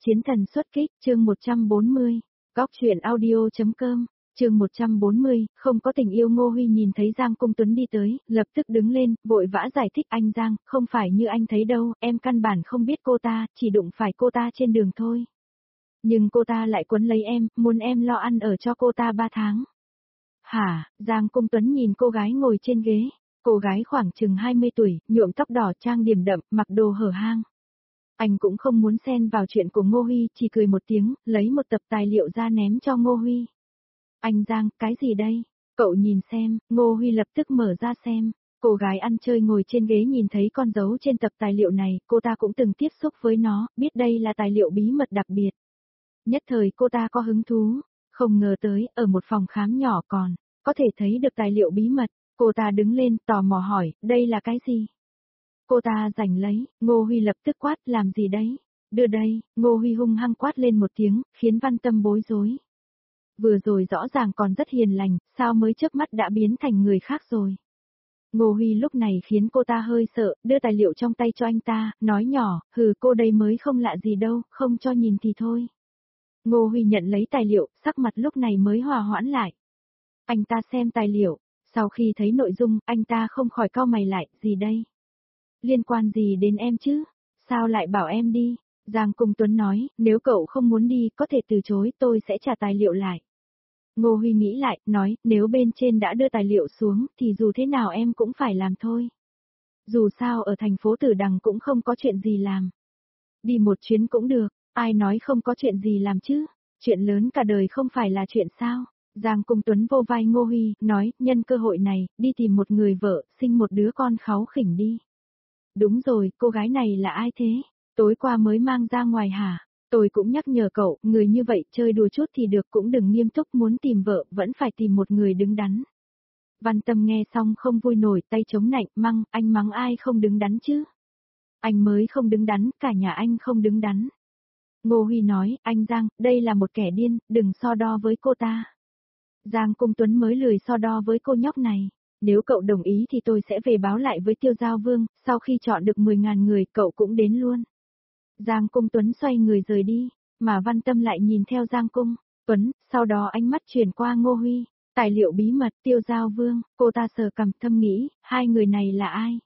Chiến thần xuất kích, chương 140, góc truyện audio.com, chương 140, không có tình yêu. Ngô Huy nhìn thấy Giang Cung Tuấn đi tới, lập tức đứng lên, vội vã giải thích anh Giang, không phải như anh thấy đâu, em căn bản không biết cô ta, chỉ đụng phải cô ta trên đường thôi. Nhưng cô ta lại quấn lấy em, muốn em lo ăn ở cho cô ta 3 tháng. Hả, Giang Cung Tuấn nhìn cô gái ngồi trên ghế, cô gái khoảng chừng 20 tuổi, nhuộm tóc đỏ trang điểm đậm, mặc đồ hở hang. Anh cũng không muốn xen vào chuyện của Ngô Huy, chỉ cười một tiếng, lấy một tập tài liệu ra ném cho Ngô Huy. Anh Giang, cái gì đây? Cậu nhìn xem, Ngô Huy lập tức mở ra xem. Cô gái ăn chơi ngồi trên ghế nhìn thấy con dấu trên tập tài liệu này, cô ta cũng từng tiếp xúc với nó, biết đây là tài liệu bí mật đặc biệt. Nhất thời cô ta có hứng thú, không ngờ tới, ở một phòng khám nhỏ còn, có thể thấy được tài liệu bí mật. Cô ta đứng lên, tò mò hỏi, đây là cái gì? Cô ta giành lấy, Ngô Huy lập tức quát, làm gì đấy? Đưa đây, Ngô Huy hung hăng quát lên một tiếng, khiến Văn Tâm bối rối. Vừa rồi rõ ràng còn rất hiền lành, sao mới chớp mắt đã biến thành người khác rồi? Ngô Huy lúc này khiến cô ta hơi sợ, đưa tài liệu trong tay cho anh ta, nói nhỏ, cô đây mới không lạ gì đâu, không cho nhìn thì thôi. Ngô Huy nhận lấy tài liệu, sắc mặt lúc này mới hòa hoãn lại. Anh ta xem tài liệu, sau khi thấy nội dung, anh ta không khỏi cau mày lại, gì đây? Liên quan gì đến em chứ? Sao lại bảo em đi? Giang Cung Tuấn nói, nếu cậu không muốn đi, có thể từ chối, tôi sẽ trả tài liệu lại. Ngô Huy nghĩ lại, nói, nếu bên trên đã đưa tài liệu xuống, thì dù thế nào em cũng phải làm thôi. Dù sao ở thành phố Tử Đằng cũng không có chuyện gì làm. Đi một chuyến cũng được, ai nói không có chuyện gì làm chứ? Chuyện lớn cả đời không phải là chuyện sao? Giang Cung Tuấn vô vai Ngô Huy, nói, nhân cơ hội này, đi tìm một người vợ, sinh một đứa con kháu khỉnh đi. Đúng rồi, cô gái này là ai thế? Tối qua mới mang ra ngoài hả? Tôi cũng nhắc nhở cậu, người như vậy chơi đùa chút thì được, cũng đừng nghiêm túc, muốn tìm vợ, vẫn phải tìm một người đứng đắn. Văn Tâm nghe xong không vui nổi, tay chống nạnh, anh mắng ai không đứng đắn chứ? Anh mới không đứng đắn, cả nhà anh không đứng đắn. Ngô Huy nói, anh Giang, đây là một kẻ điên, đừng so đo với cô ta. Giang Cung Tuấn mới lười so đo với cô nhóc này. Nếu cậu đồng ý thì tôi sẽ về báo lại với Tiêu Giao Vương, sau khi chọn được 10.000 người, cậu cũng đến luôn. Giang Cung Tuấn xoay người rời đi, mà Văn Tâm lại nhìn theo Giang Cung Tuấn, sau đó ánh mắt chuyển qua Ngô Huy. Tài liệu bí mật, Tiêu Giao Vương, cô ta sờ cằm thầm nghĩ, hai người này là ai?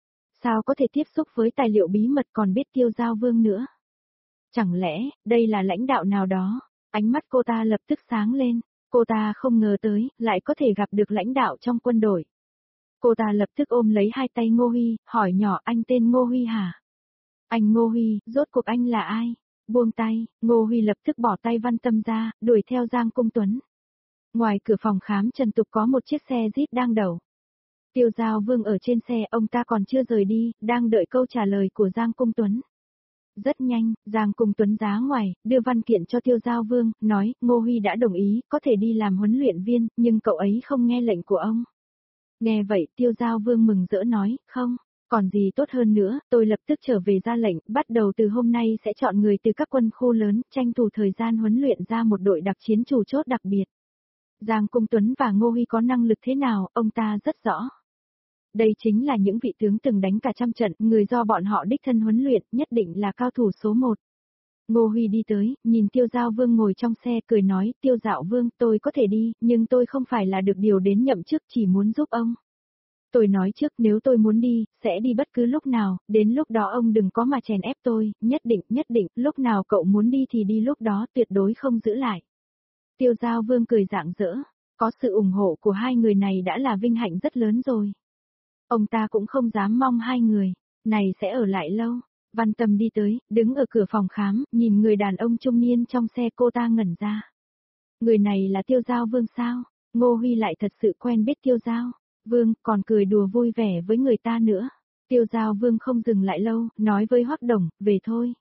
Sao có thể tiếp xúc với tài liệu bí mật còn biết Tiêu Giao Vương nữa? Chẳng lẽ, đây là lãnh đạo nào đó? Ánh mắt cô ta lập tức sáng lên. Cô ta không ngờ tới, lại có thể gặp được lãnh đạo trong quân đội. Cô ta lập tức ôm lấy hai tay Ngô Huy, hỏi nhỏ, anh tên Ngô Huy hả? Anh Ngô Huy, rốt cuộc anh là ai? Buông tay, Ngô Huy lập tức bỏ tay Văn Tâm ra, đuổi theo Giang Cung Tuấn. Ngoài cửa phòng khám Trần Tục có một chiếc xe Jeep đang đậu. Tiêu Giao Vương ở trên xe, ông ta còn chưa rời đi, đang đợi câu trả lời của Giang Cung Tuấn. Rất nhanh, Giang Cung Tuấn giá ngoài, đưa văn kiện cho Tiêu Giao Vương, nói, Ngô Huy đã đồng ý, có thể đi làm huấn luyện viên, nhưng cậu ấy không nghe lệnh của ông. Nghe vậy, Tiêu Giao Vương mừng rỡ nói, không, còn gì tốt hơn nữa, tôi lập tức trở về ra lệnh, bắt đầu từ hôm nay sẽ chọn người từ các quân khu lớn, tranh thủ thời gian huấn luyện ra một đội đặc chiến chủ chốt đặc biệt. Giang Cung Tuấn và Ngô Huy có năng lực thế nào, ông ta rất rõ. Đây chính là những vị tướng từng đánh cả trăm trận, người do bọn họ đích thân huấn luyện, nhất định là cao thủ số 1. Ngô Huy đi tới, nhìn Tiêu Giao Vương ngồi trong xe, cười nói, Tiêu Dạo Vương, tôi có thể đi, nhưng tôi không phải là được điều đến nhậm chức, chỉ muốn giúp ông. Tôi nói trước, nếu tôi muốn đi, sẽ đi bất cứ lúc nào, đến lúc đó ông đừng có mà chèn ép tôi, nhất định, lúc nào cậu muốn đi thì đi lúc đó, tuyệt đối không giữ lại. Tiêu Giao Vương cười rạng rỡ, có sự ủng hộ của hai người này đã là vinh hạnh rất lớn rồi. Ông ta cũng không dám mong hai người này sẽ ở lại lâu. Văn Tâm đi tới, đứng ở cửa phòng khám, nhìn người đàn ông trung niên trong xe, cô ta ngẩn ra. Người này là Tiêu Giao Vương sao? Ngô Huy lại thật sự quen biết Tiêu Giao Vương, còn cười đùa vui vẻ với người ta nữa. Tiêu Giao Vương không dừng lại lâu, nói với Hoắc Đồng, về thôi.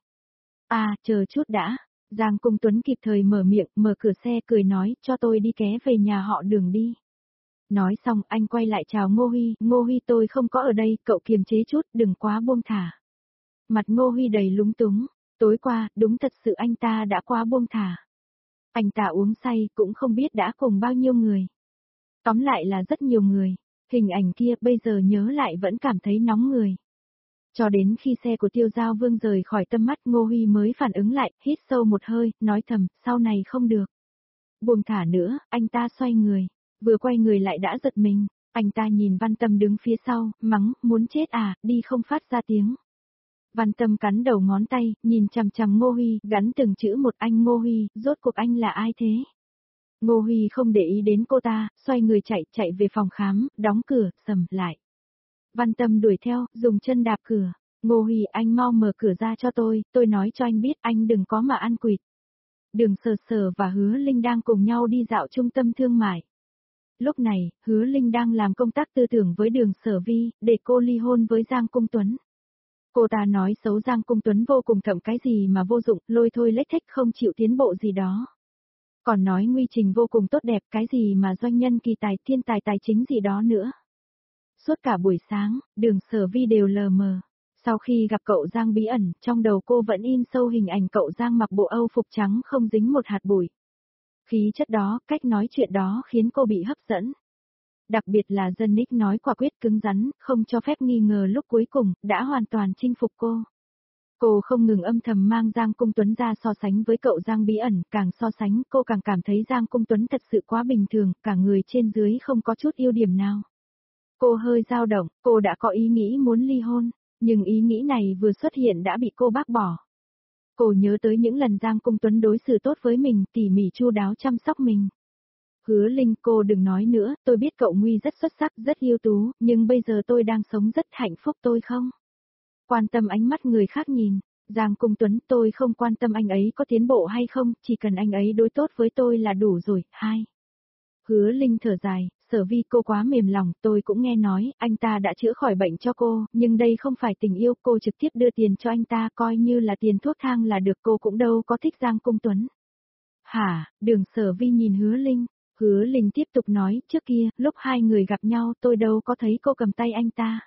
À, chờ chút đã. Giang Cung Tuấn kịp thời mở miệng, mở cửa xe cười nói, cho tôi đi ké về nhà họ Đường đi. Nói xong, anh quay lại chào Ngô Huy tôi không có ở đây, cậu kiềm chế chút, đừng quá buông thả. Mặt Ngô Huy đầy lúng túng, tối qua, đúng thật sự anh ta đã quá buông thả. Anh ta uống say, cũng không biết đã cùng bao nhiêu người. Tóm lại là rất nhiều người, hình ảnh kia bây giờ nhớ lại vẫn cảm thấy nóng người. Cho đến khi xe của Tiêu Giao Vương rời khỏi tầm mắt Ngô Huy mới phản ứng lại, hít sâu một hơi, nói thầm, sau này không được. Buông thả nữa, anh ta xoay người. Vừa quay người lại đã giật mình. Anh ta nhìn Văn Tâm đứng phía sau, mắng, muốn chết à, đi không phát ra tiếng. Văn Tâm cắn đầu ngón tay, nhìn chằm chằm Ngô Huy, gắn từng chữ một, anh Ngô Huy, rốt cuộc anh là ai thế? Ngô Huy không để ý đến cô ta, xoay người chạy về phòng khám, đóng cửa, sầm lại. Văn Tâm đuổi theo, dùng chân đạp cửa. Ngô Huy, anh mau mở cửa ra cho tôi nói cho anh biết anh đừng có mà ăn quỵt. Đường Sở Sở và Hứa Linh đang cùng nhau đi dạo trung tâm thương mại. Lúc này, Hứa Linh đang làm công tác tư tưởng với Đường Sở Vi, để cô ly hôn với Giang Cung Tuấn. Cô ta nói xấu Giang Cung Tuấn vô cùng thậm cái gì mà vô dụng, lôi thôi lếch thếch không chịu tiến bộ gì đó. Còn nói Nguy Trình vô cùng tốt đẹp, cái gì mà doanh nhân kỳ tài, thiên tài tài chính gì đó nữa. Suốt cả buổi sáng, Đường Sở Vi đều lờ mờ. Sau khi gặp cậu Giang bí ẩn, trong đầu cô vẫn in sâu hình ảnh cậu Giang mặc bộ Âu phục trắng không dính một hạt bụi. Khí chất đó, cách nói chuyện đó khiến cô bị hấp dẫn. Đặc biệt là dân Nick nói quả quyết cứng rắn, không cho phép nghi ngờ lúc cuối cùng, đã hoàn toàn chinh phục cô. Cô không ngừng âm thầm mang Giang Cung Tuấn ra so sánh với cậu Giang bí ẩn, càng so sánh cô càng cảm thấy Giang Cung Tuấn thật sự quá bình thường, cả người trên dưới không có chút ưu điểm nào. Cô hơi dao động, cô đã có ý nghĩ muốn ly hôn, nhưng ý nghĩ này vừa xuất hiện đã bị cô bác bỏ. Cô nhớ tới những lần Giang Cung Tuấn đối xử tốt với mình, tỉ mỉ chu đáo chăm sóc mình. Hứa Linh, cô đừng nói nữa, tôi biết cậu Nguy rất xuất sắc, rất ưu tú, nhưng bây giờ tôi đang sống rất hạnh phúc, tôi không quan tâm ánh mắt người khác nhìn. Giang Cung Tuấn, tôi không quan tâm anh ấy có tiến bộ hay không, chỉ cần anh ấy đối tốt với tôi là đủ rồi. 2. Hứa Linh thở dài, Sở Vi cô quá mềm lòng, tôi cũng nghe nói, anh ta đã chữa khỏi bệnh cho cô, nhưng đây không phải tình yêu, cô trực tiếp đưa tiền cho anh ta, coi như là tiền thuốc thang là được, cô cũng đâu có thích Giang Cung Tuấn. Hả, Đường Sở Vi nhìn Hứa Linh tiếp tục nói, trước kia, lúc hai người gặp nhau tôi đâu có thấy cô cầm tay anh ta.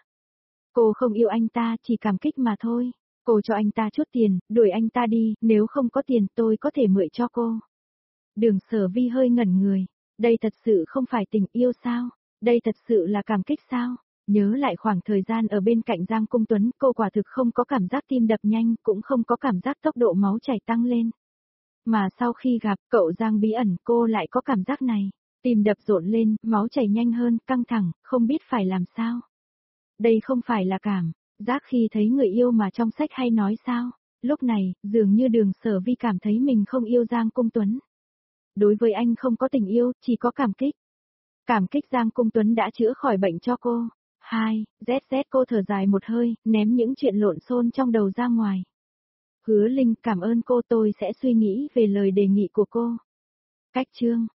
Cô không yêu anh ta, chỉ cảm kích mà thôi. Cô cho anh ta chút tiền, đuổi anh ta đi, nếu không có tiền tôi có thể mượn cho cô. Đường Sở Vi hơi ngẩn người. Đây thật sự không phải tình yêu sao? Đây thật sự là cảm kích sao? Nhớ lại khoảng thời gian ở bên cạnh Giang Cung Tuấn, cô quả thực không có cảm giác tim đập nhanh, cũng không có cảm giác tốc độ máu chảy tăng lên. Mà sau khi gặp cậu Giang bí ẩn, cô lại có cảm giác này. Tim đập rộn lên, máu chảy nhanh hơn, căng thẳng, không biết phải làm sao. Đây không phải là cảm giác khi thấy người yêu mà trong sách hay nói sao? Lúc này, dường như Đường Sở Vi cảm thấy mình không yêu Giang Cung Tuấn. Đối với anh không có tình yêu, chỉ có cảm kích. Cảm kích Giang Cung Tuấn đã chữa khỏi bệnh cho cô. 2. ZZ cô thở dài một hơi, ném những chuyện lộn xộn trong đầu ra ngoài. Hứa Linh, cảm ơn cô, tôi sẽ suy nghĩ về lời đề nghị của cô. Cách chương